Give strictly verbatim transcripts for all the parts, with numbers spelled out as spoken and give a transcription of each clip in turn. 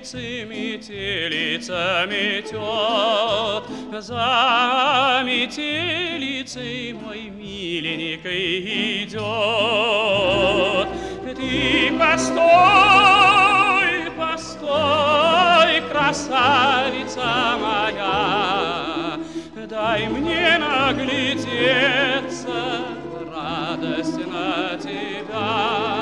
метелицы, метелица метет, за метелицей мой миленький идет. Ты постой, постой, красавица моя, дай мне наглядеться, радость на тебя.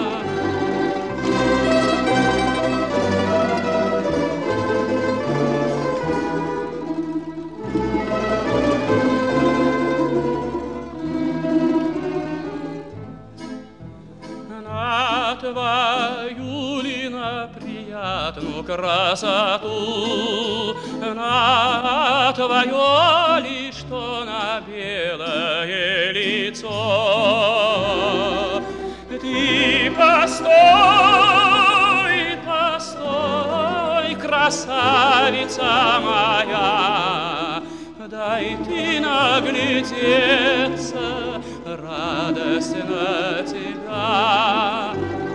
На твою ли на приятную красоту, на твое ли, что на белое лицо. Ты постой, постой, красавица моя, дай ты наглядеться, радость на тебя.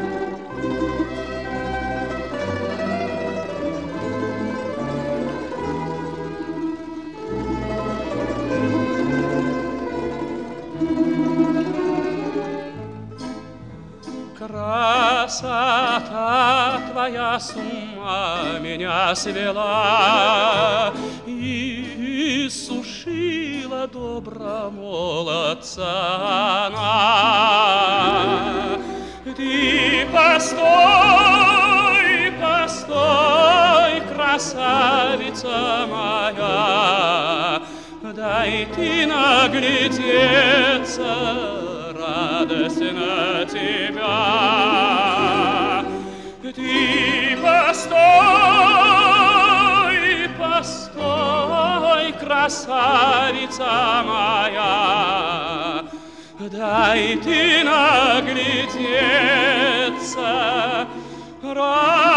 Красота твоя с ума меня свела и сушила добра молодца она. Ты постой, постой, красавица моя, дай ты наглядеться, радость на тебя. Ты постой, постой, красавица моя, дай ты наглядеться, радость